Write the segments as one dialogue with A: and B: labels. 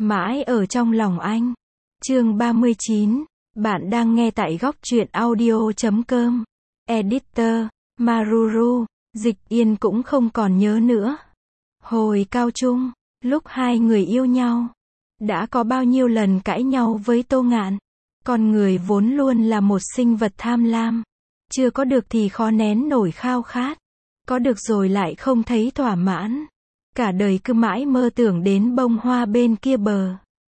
A: Mãi ở trong lòng anh. Chương 39. Bạn đang nghe tại góc truyện audio.com. Editor, Maruru. Dịch Yên cũng không còn nhớ nữa. Hồi cao trung, lúc hai người yêu nhau, đã có bao nhiêu lần cãi nhau với Tô Ngạn. Con người vốn luôn là một sinh vật tham lam. Chưa có được thì khó nén nổi khao khát. Có được rồi lại không thấy thỏa mãn. Cả đời cứ mãi mơ tưởng đến bông hoa bên kia bờ.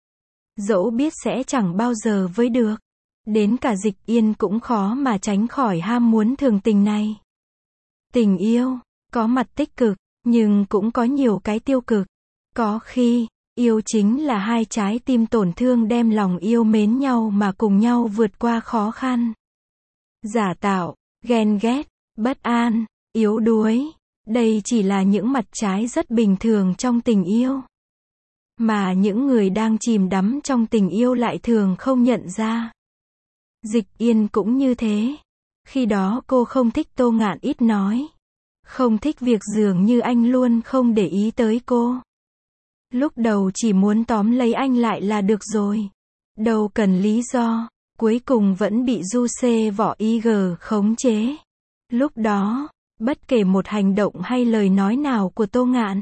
A: Dẫu biết sẽ chẳng bao giờ với được. Đến cả Dịch Yên cũng khó mà tránh khỏi ham muốn thường tình này. Tình yêu, có mặt tích cực, nhưng cũng có nhiều cái tiêu cực. Có khi, yêu chính là hai trái tim tổn thương đem lòng yêu mến nhau mà cùng nhau vượt qua khó khăn. Giả tạo, ghen ghét, bất an, yếu đuối. Đây chỉ là những mặt trái rất bình thường trong tình yêu. Mà những người đang chìm đắm trong tình yêu lại thường không nhận ra. Dịch Yên cũng như thế. Khi đó cô không thích Tô Ngạn ít nói. Không thích việc dường như anh luôn không để ý tới cô. Lúc đầu chỉ muốn tóm lấy anh lại là được rồi. Đâu cần lý do. Cuối cùng vẫn bị Du C Võ IG khống chế. Lúc đó, bất kể một hành động hay lời nói nào của Tô Ngạn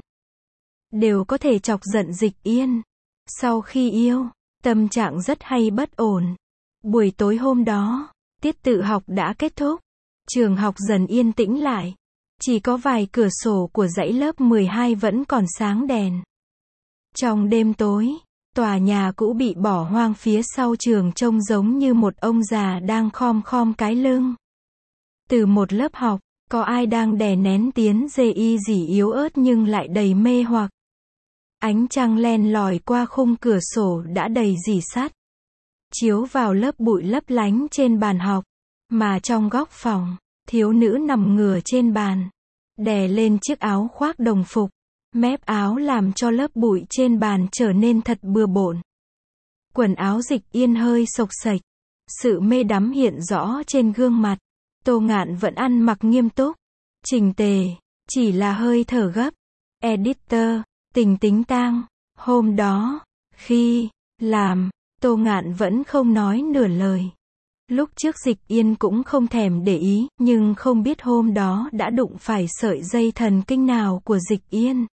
A: đều có thể chọc giận Dịch Yên. Sau khi yêu, tâm trạng rất hay bất ổn. Buổi tối hôm đó, tiết tự học đã kết thúc. Trường học dần yên tĩnh lại. Chỉ có vài cửa sổ của dãy lớp 12 vẫn còn sáng đèn. Trong đêm tối, tòa nhà cũ bị bỏ hoang phía sau trường trông giống như một ông già đang khom khom cái lưng. Từ một lớp học, có ai đang đè nén tiếng GI gì yếu ớt nhưng lại đầy mê hoặc. Ánh trăng len lỏi qua khung cửa sổ đã đầy rỉ sắt. Chiếu vào lớp bụi lấp lánh trên bàn học. Mà trong góc phòng, thiếu nữ nằm ngửa trên bàn. Đè lên chiếc áo khoác đồng phục. Mép áo làm cho lớp bụi trên bàn trở nên thật bừa bộn. Quần áo Dịch Yên hơi xộc xệch. Sự mê đắm hiện rõ trên gương mặt. Tô Ngạn vẫn ăn mặc nghiêm túc, chỉnh tề, chỉ là hơi thở gấp. Editor, tình tính tang. Hôm đó, khi làm, Tô Ngạn vẫn không nói nửa lời. Lúc trước Dịch Yên cũng không thèm để ý, nhưng không biết hôm đó đã đụng phải sợi dây thần kinh nào của Dịch Yên.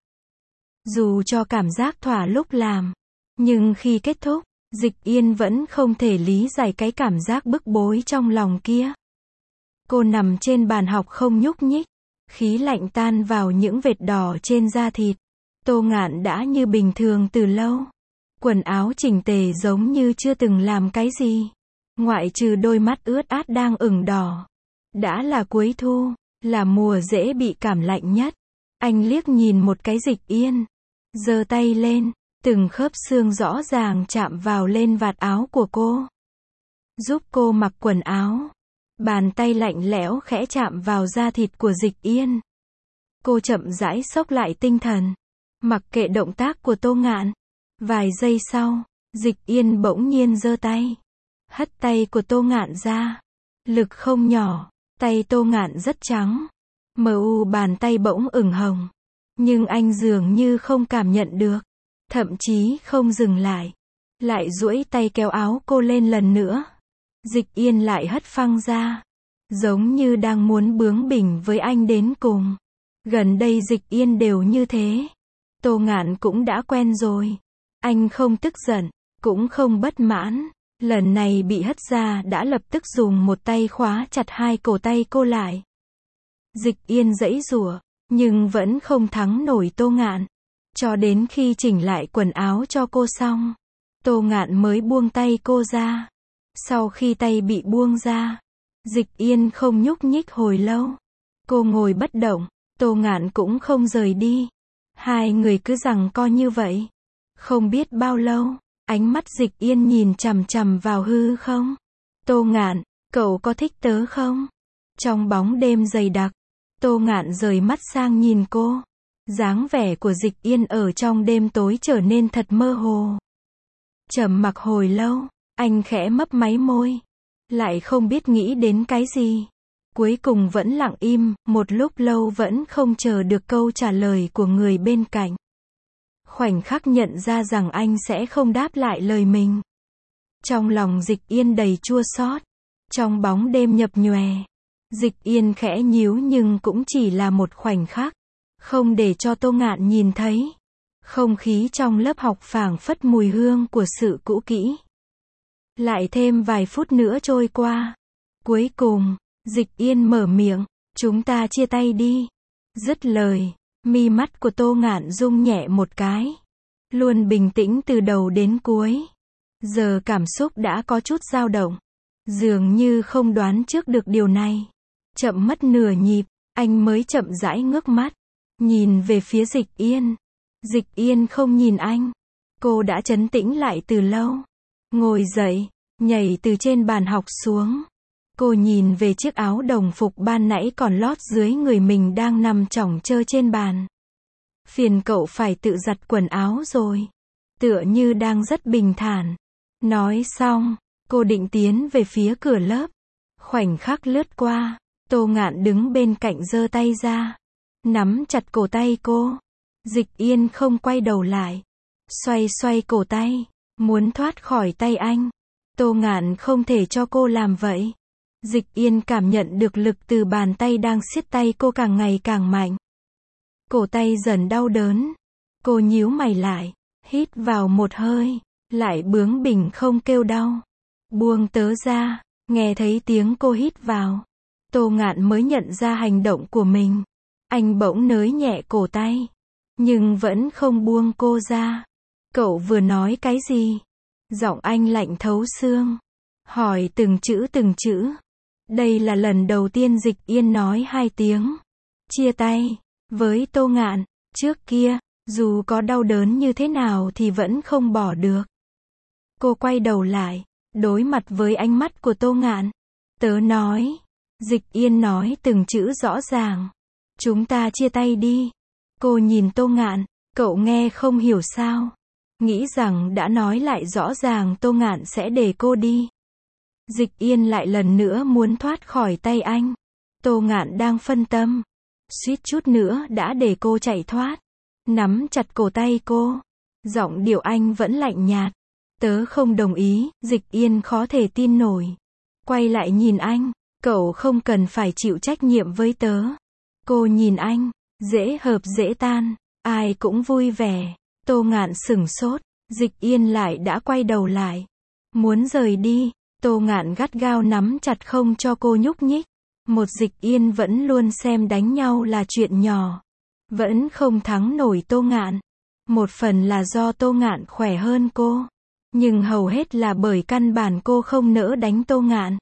A: Dù cho cảm giác thỏa lúc làm, nhưng khi kết thúc, Dịch Yên vẫn không thể lý giải cái cảm giác bức bối trong lòng kia. Cô nằm trên bàn học không nhúc nhích. Khí lạnh tan vào những vệt đỏ trên da thịt. Tô Ngạn đã như bình thường từ lâu. Quần áo chỉnh tề giống như chưa từng làm cái gì. Ngoại trừ đôi mắt ướt át đang ửng đỏ. Đã là cuối thu, là mùa dễ bị cảm lạnh nhất. Anh liếc nhìn một cái Dịch Yên. Giơ tay lên, từng khớp xương rõ ràng chạm vào lên vạt áo của cô. Giúp cô mặc quần áo. Bàn tay lạnh lẽo khẽ chạm vào da thịt của Dịch Yên. Cô chậm rãi xốc lại tinh thần. Mặc kệ động tác của Tô Ngạn. Vài giây sau, Dịch Yên bỗng nhiên giơ tay. Hất tay của Tô Ngạn ra. Lực không nhỏ, tay Tô Ngạn rất trắng. Bàn tay bỗng ửng hồng. Nhưng anh dường như không cảm nhận được. Thậm chí không dừng lại. Lại duỗi tay kéo áo cô lên lần nữa. Dịch Yên lại hất phăng ra. Giống như đang muốn bướng bỉnh với anh đến cùng. Gần đây Dịch Yên đều như thế. Tô Ngạn cũng đã quen rồi. Anh không tức giận, cũng không bất mãn. Lần này bị hất ra đã lập tức dùng một tay khóa chặt hai cổ tay cô lại. Dịch Yên giãy giụa, nhưng vẫn không thắng nổi Tô Ngạn. Cho đến khi chỉnh lại quần áo cho cô xong, Tô Ngạn mới buông tay cô ra. Sau khi tay bị buông ra, Dịch Yên không nhúc nhích hồi lâu. Cô ngồi bất động, Tô Ngạn cũng không rời đi. Hai người cứ giằng co như vậy. Không biết bao lâu, ánh mắt Dịch Yên nhìn chằm chằm vào hư không. Tô Ngạn, cậu có thích tớ không? Trong bóng đêm dày đặc, Tô Ngạn rời mắt sang nhìn cô. Dáng vẻ của Dịch Yên ở trong đêm tối trở nên thật mơ hồ. Trầm mặc hồi lâu, anh khẽ mấp máy môi. Lại không biết nghĩ đến cái gì. Cuối cùng vẫn lặng im, một lúc lâu vẫn không chờ được câu trả lời của người bên cạnh. khoảnh khắc nhận ra rằng anh sẽ không đáp lại lời mình. Trong lòng Dịch Yên đầy chua xót. Trong bóng đêm nhập nhòe, Dịch Yên khẽ nhíu nhưng cũng chỉ là một khoảnh khắc, không để cho Tô Ngạn nhìn thấy. Không khí trong lớp học phảng phất mùi hương của sự cũ kỹ. Lại thêm vài phút nữa trôi qua. Cuối cùng, Dịch Yên mở miệng, chúng ta chia tay đi. Dứt lời, mi mắt của Tô Ngạn rung nhẹ một cái. Luôn bình tĩnh từ đầu đến cuối. Giờ cảm xúc đã có chút dao động. Dường như không đoán trước được điều này. Chậm mất nửa nhịp, anh mới chậm rãi ngước mắt. Nhìn về phía Dịch Yên. Dịch Yên không nhìn anh. Cô đã trấn tĩnh lại từ lâu. Ngồi dậy, nhảy từ trên bàn học xuống. Cô nhìn về chiếc áo đồng phục ban nãy còn lót dưới người mình đang nằm chỏng chơ trên bàn. Phiền cậu phải tự giặt quần áo rồi. Tựa như đang rất bình thản. Nói xong, cô định tiến về phía cửa lớp. Khoảnh khắc lướt qua, Tô Ngạn đứng bên cạnh giơ tay ra. Nắm chặt cổ tay cô. Dịch Yên không quay đầu lại. Xoay xoay cổ tay, muốn thoát khỏi tay anh. Tô Ngạn không thể cho cô làm vậy. Dịch Yên cảm nhận được lực từ bàn tay đang siết tay cô càng ngày càng mạnh. Cổ tay dần đau đớn. Cô nhíu mày lại, hít vào một hơi, lại bướng bỉnh không kêu đau. Buông tớ ra, nghe thấy tiếng cô hít vào. Tô Ngạn mới nhận ra hành động của mình. Anh bỗng nới nhẹ cổ tay, nhưng vẫn không buông cô ra. Cậu vừa nói cái gì? Giọng anh lạnh thấu xương. Hỏi từng chữ từng chữ. Đây là lần đầu tiên Dịch Yên nói 2 tiếng. Chia tay. Với Tô Ngạn. Trước kia, dù có đau đớn như thế nào thì vẫn không bỏ được. Cô quay đầu lại, đối mặt với ánh mắt của Tô Ngạn. Tớ nói. Dịch Yên nói từng chữ rõ ràng. Chúng ta chia tay đi. Cô nhìn Tô Ngạn. Cậu nghe không hiểu sao? Nghĩ rằng đã nói lại rõ ràng Tô Ngạn sẽ để cô đi. Dịch Yên lại lần nữa muốn thoát khỏi tay anh. Tô Ngạn đang phân tâm. Suýt chút nữa đã để cô chạy thoát. Nắm chặt cổ tay cô. Giọng điệu anh vẫn lạnh nhạt. Tớ không đồng ý. Dịch Yên khó thể tin nổi. Quay lại nhìn anh. Cậu không cần phải chịu trách nhiệm với tớ. Cô nhìn anh. Dễ hợp dễ tan. Ai cũng vui vẻ. Tô Ngạn sửng sốt. Dịch Yên lại đã quay đầu lại. Muốn rời đi. Tô Ngạn gắt gao nắm chặt không cho cô nhúc nhích. Một Dịch Yên vẫn luôn xem đánh nhau là chuyện nhỏ. Vẫn không thắng nổi Tô Ngạn. Một phần là do Tô Ngạn khỏe hơn cô. Nhưng hầu hết là bởi căn bản cô không nỡ đánh Tô Ngạn.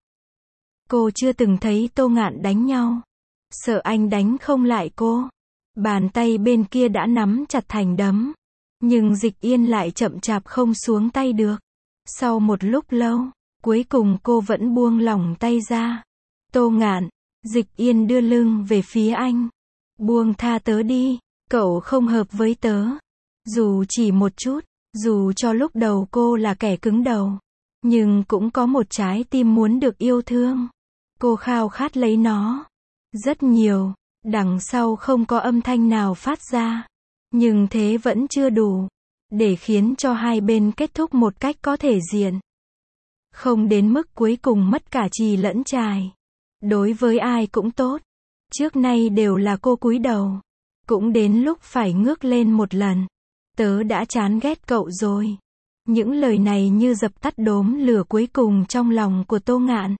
A: Cô chưa từng thấy Tô Ngạn đánh nhau. Sợ anh đánh không lại cô. Bàn tay bên kia đã nắm chặt thành đấm. Nhưng Dịch Yên lại chậm chạp không xuống tay được. Sau một lúc lâu, cuối cùng cô vẫn buông lỏng tay ra. Tô Ngạn. Dịch Yên đưa lưng về phía anh. Buông tha tớ đi. Cậu không hợp với tớ. Dù chỉ một chút. Dù cho lúc đầu cô là kẻ cứng đầu. Nhưng cũng có một trái tim muốn được yêu thương. Cô khao khát lấy nó. Rất nhiều. Đằng sau không có âm thanh nào phát ra. Nhưng thế vẫn chưa đủ. Để khiến cho hai bên kết thúc một cách có thể diện. Không đến mức cuối cùng mất cả chì lẫn chài. Đối với ai cũng tốt. Trước nay đều là cô cúi đầu. Cũng đến lúc phải ngước lên một lần. Tớ đã chán ghét cậu rồi. Những lời này như dập tắt đốm lửa cuối cùng trong lòng của Tô Ngạn.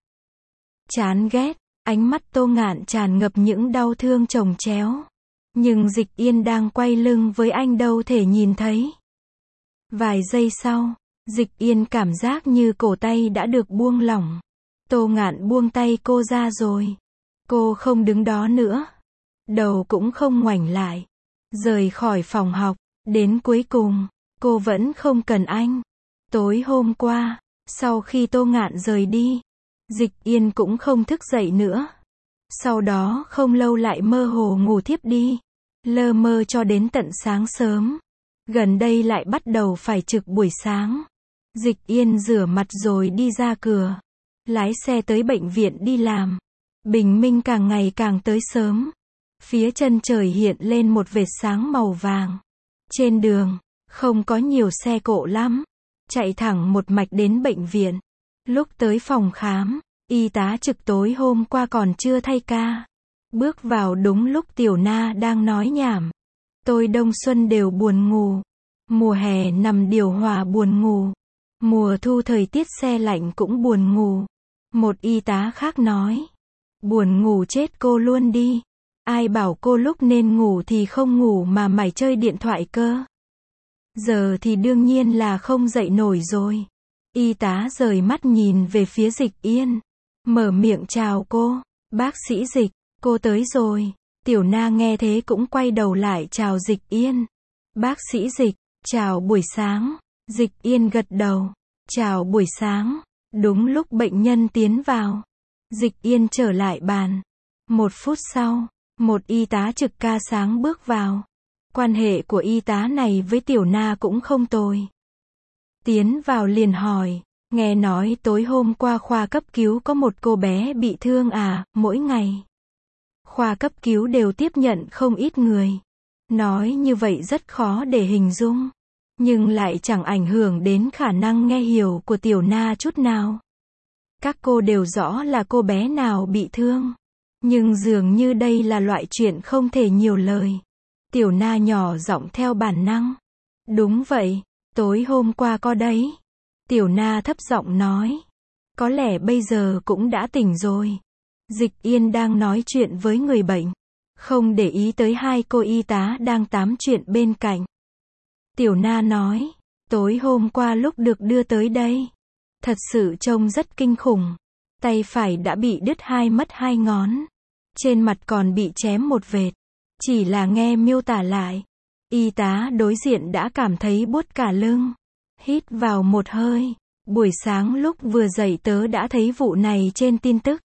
A: Chán ghét. Ánh mắt Tô Ngạn tràn ngập những đau thương chồng chéo. Nhưng Dịch Yên đang quay lưng với anh đâu thể nhìn thấy. Vài giây sau, Dịch Yên cảm giác như cổ tay đã được buông lỏng. Tô Ngạn buông tay cô ra rồi. Cô không đứng đó nữa. Đầu cũng không ngoảnh lại. Rời khỏi phòng học. Đến cuối cùng, cô vẫn không cần anh. Tối hôm qua, sau khi Tô Ngạn rời đi, Dịch Yên cũng không thức dậy nữa. Sau đó không lâu lại mơ hồ ngủ thiếp đi. Lơ mơ cho đến tận sáng sớm. Gần đây lại bắt đầu phải trực buổi sáng. Dịch Yên rửa mặt rồi đi ra cửa. Lái xe tới bệnh viện đi làm. Bình minh càng ngày càng tới sớm. Phía chân trời hiện lên một vệt sáng màu vàng. Trên đường, Không có nhiều xe cộ lắm. Chạy thẳng một mạch đến bệnh viện. Lúc tới phòng khám, y tá trực tối hôm qua còn chưa thay ca. Bước vào đúng lúc Tiểu Na đang nói nhảm. Tôi đông xuân đều buồn ngủ. Mùa hè nằm điều hòa buồn ngủ. Mùa thu thời tiết se lạnh cũng buồn ngủ. Một y tá khác nói. Buồn ngủ chết cô luôn đi. Ai bảo cô lúc nên ngủ thì không ngủ mà mải chơi điện thoại cơ. Giờ thì đương nhiên là không dậy nổi rồi. Y tá rời mắt nhìn về phía Dịch Yên. Mở miệng chào cô. Bác sĩ Dịch, cô tới rồi. Tiểu Na nghe thế cũng quay đầu lại chào Dịch Yên. Bác sĩ Dịch, chào buổi sáng. Dịch Yên gật đầu. Chào buổi sáng. Đúng lúc bệnh nhân tiến vào. Dịch Yên trở lại bàn. 1 phút sau, một y tá trực ca sáng bước vào. Quan hệ của y tá này với Tiểu Na cũng không tồi. Tiến vào liền hỏi, nghe nói tối hôm qua khoa cấp cứu có một cô bé bị thương à, mỗi ngày. Khoa cấp cứu đều tiếp nhận không ít người. Nói như vậy rất khó để hình dung. Nhưng lại chẳng ảnh hưởng đến khả năng nghe hiểu của Tiểu Na chút nào. Các cô đều rõ là cô bé nào bị thương. Nhưng dường như đây là loại chuyện không thể nhiều lời. Tiểu Na nhỏ giọng theo bản năng. Đúng vậy, tối hôm qua có đấy. Tiểu Na thấp giọng nói. Có lẽ bây giờ cũng đã tỉnh rồi. Dịch Yên đang nói chuyện với người bệnh. Không để ý tới hai cô y tá đang tám chuyện bên cạnh. Tiểu Na nói. Tối hôm qua lúc được đưa tới đây. Thật sự trông rất kinh khủng. Tay phải đã bị đứt mất 2 ngón. Trên mặt còn bị chém một vệt. Chỉ là nghe miêu tả lại. Y tá đối diện đã cảm thấy buốt cả lưng. Hít vào một hơi. Buổi sáng lúc vừa dậy tớ đã thấy vụ này trên tin tức.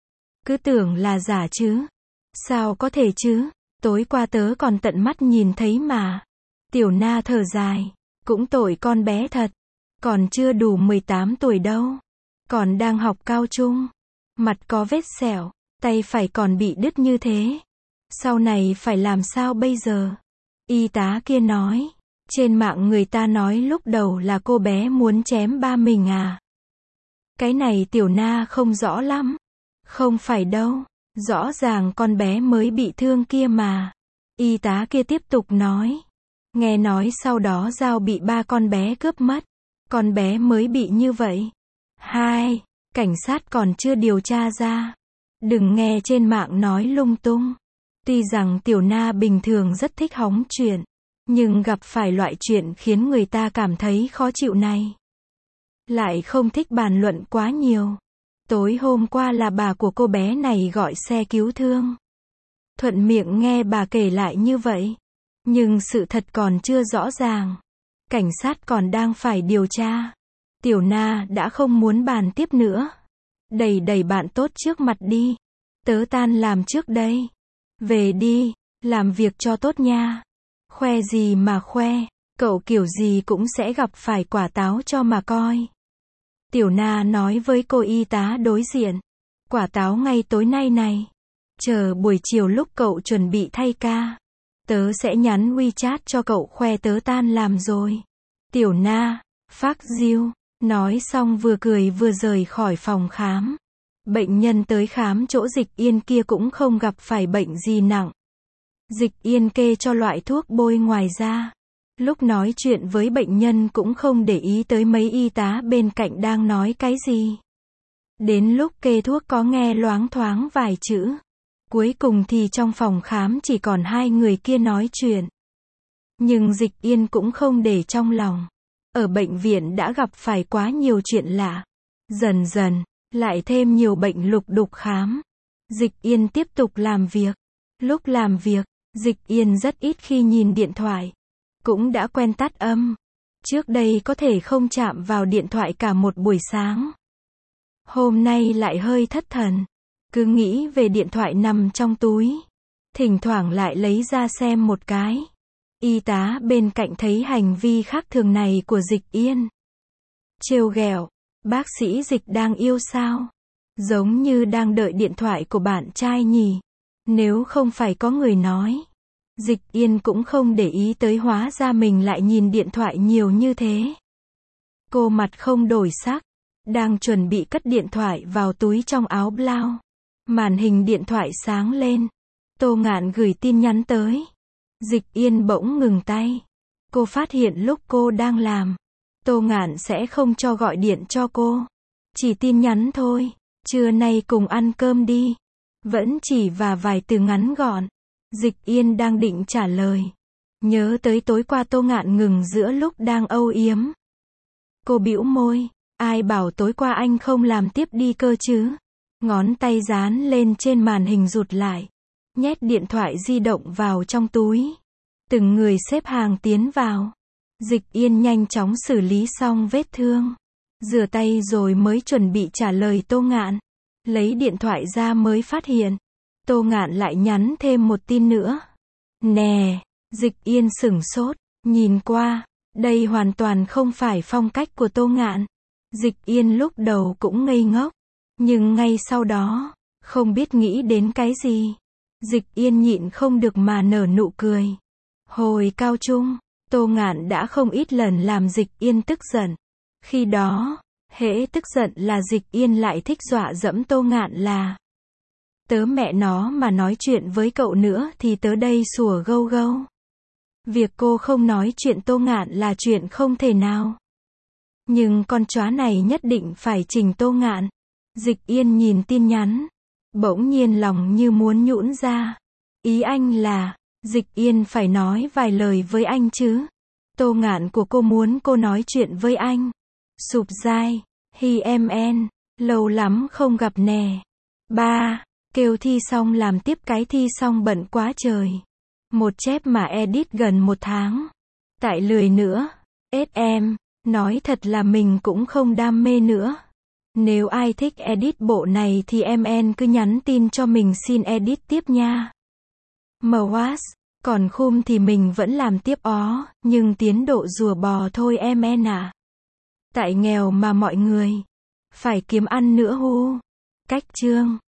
A: Cứ tưởng là giả chứ. Sao có thể chứ? Tối qua tớ còn tận mắt nhìn thấy mà. Tiểu Na thở dài. Cũng tội con bé thật. Còn chưa đủ 18 tuổi đâu. Còn đang học cao trung. Mặt có vết sẹo. Tay phải còn bị đứt như thế. Sau này phải làm sao bây giờ? Y tá kia nói. Trên mạng người ta nói lúc đầu là cô bé muốn chém ba mình à? Cái này Tiểu Na không rõ lắm. Không phải đâu. Rõ ràng con bé mới bị thương kia mà. Y tá kia tiếp tục nói. Nghe nói sau đó Dao bị 3 con bé cướp mất. Con bé mới bị như vậy. 2. Cảnh sát còn chưa điều tra ra. Đừng nghe trên mạng nói lung tung. Tuy rằng Tiểu Na bình thường rất thích hóng chuyện. Nhưng gặp phải loại chuyện khiến người ta cảm thấy khó chịu này. Lại không thích bàn luận quá nhiều. Tối hôm qua là bà của cô bé này gọi xe cứu thương. Thuận miệng nghe bà kể lại như vậy. Nhưng sự thật còn chưa rõ ràng. Cảnh sát còn đang phải điều tra. Tiểu Na đã không muốn bàn tiếp nữa. Đẩy bạn tốt trước mặt đi. Tớ tan làm trước đây. Về đi, làm việc cho tốt nha. Khoe gì mà khoe, cậu kiểu gì cũng sẽ gặp phải quả táo cho mà coi. Tiểu Na nói với cô y tá đối diện. Quả táo ngay tối nay này. Chờ buổi chiều lúc cậu chuẩn bị thay ca. Tớ sẽ nhắn WeChat cho cậu khoe tớ tan làm rồi. Tiểu Na, phác diêu, nói xong vừa cười vừa rời khỏi phòng khám. Bệnh nhân tới khám chỗ Dịch Yên kia cũng không gặp phải bệnh gì nặng. Dịch Yên kê cho loại thuốc bôi ngoài ra. Lúc nói chuyện với bệnh nhân cũng không để ý tới mấy y tá bên cạnh đang nói cái gì. Đến lúc kê thuốc có nghe loáng thoáng vài chữ. Cuối cùng thì trong phòng khám chỉ còn 2 người kia nói chuyện. Nhưng Dịch Yên cũng không để trong lòng. Ở bệnh viện đã gặp phải quá nhiều chuyện lạ. Dần dần, lại thêm nhiều bệnh lục đục khám. Dịch Yên tiếp tục làm việc. Lúc làm việc, Dịch Yên rất ít khi nhìn điện thoại. Cũng đã quen tắt âm. Trước đây có thể không chạm vào điện thoại cả một buổi sáng. Hôm nay lại hơi thất thần. Cứ nghĩ về điện thoại nằm trong túi. Thỉnh thoảng lại lấy ra xem một cái. Y tá bên cạnh thấy hành vi khác thường này của Dịch Yên. Trêu ghẹo. Bác sĩ Dịch đang yêu sao? Giống như đang đợi điện thoại của bạn trai nhỉ. Nếu không phải có người nói. Dịch Yên cũng không để ý tới, hóa ra mình lại nhìn điện thoại nhiều như thế. Cô mặt không đổi sắc, đang chuẩn bị cất điện thoại vào túi trong áo blau. Màn hình điện thoại sáng lên. Tô Ngạn gửi tin nhắn tới. Dịch Yên bỗng ngừng tay. Cô phát hiện lúc cô đang làm, Tô Ngạn sẽ không cho gọi điện cho cô. Chỉ tin nhắn thôi. Trưa nay cùng ăn cơm đi. Vẫn chỉ và vài từ ngắn gọn. Dịch Yên đang định trả lời. Nhớ tới tối qua Tô Ngạn ngừng giữa lúc đang âu yếm. Cô bĩu môi. Ai bảo tối qua anh không làm tiếp đi cơ chứ? Ngón tay dán lên trên màn hình rụt lại. Nhét điện thoại di động vào trong túi. Từng người xếp hàng tiến vào. Dịch Yên nhanh chóng xử lý xong vết thương. Rửa tay rồi mới chuẩn bị trả lời Tô Ngạn. Lấy điện thoại ra mới phát hiện. Tô Ngạn lại nhắn thêm một tin nữa. Nè, Dịch Yên sửng sốt, nhìn qua. Đây hoàn toàn không phải phong cách của Tô Ngạn. Dịch Yên lúc đầu cũng ngây ngốc. Nhưng ngay sau đó, không biết nghĩ đến cái gì. Dịch Yên nhịn không được mà nở nụ cười. Hồi cao trung, Tô Ngạn đã không ít lần làm Dịch Yên tức giận. Khi đó, hễ tức giận là Dịch Yên lại thích dọa dẫm Tô Ngạn là: tớ mẹ nó mà nói chuyện với cậu nữa thì tớ đây sủa gâu gâu. Việc cô không nói chuyện Tô Ngạn là chuyện không thể nào. Nhưng con chó này nhất định phải chỉnh Tô Ngạn. Dịch Yên nhìn tin nhắn. Bỗng nhiên lòng như muốn nhũn ra. Ý anh là, Dịch Yên phải nói vài lời với anh chứ. Tô Ngạn của cô muốn cô nói chuyện với anh. Sụp dai, hi em en, lâu lắm không gặp nè. Ba, kêu thi xong làm tiếp cái thi xong bận quá trời. Một chép mà edit gần 1 tháng. Tại lười nữa. Em, nói thật là mình cũng không đam mê nữa. Nếu ai thích edit bộ này thì em cứ nhắn tin cho mình xin edit tiếp nha. MWAS, còn khum thì mình vẫn làm tiếp ó, nhưng tiến độ rùa bò thôi em à. Tại nghèo mà mọi người phải kiếm ăn nữa hu. Cách chương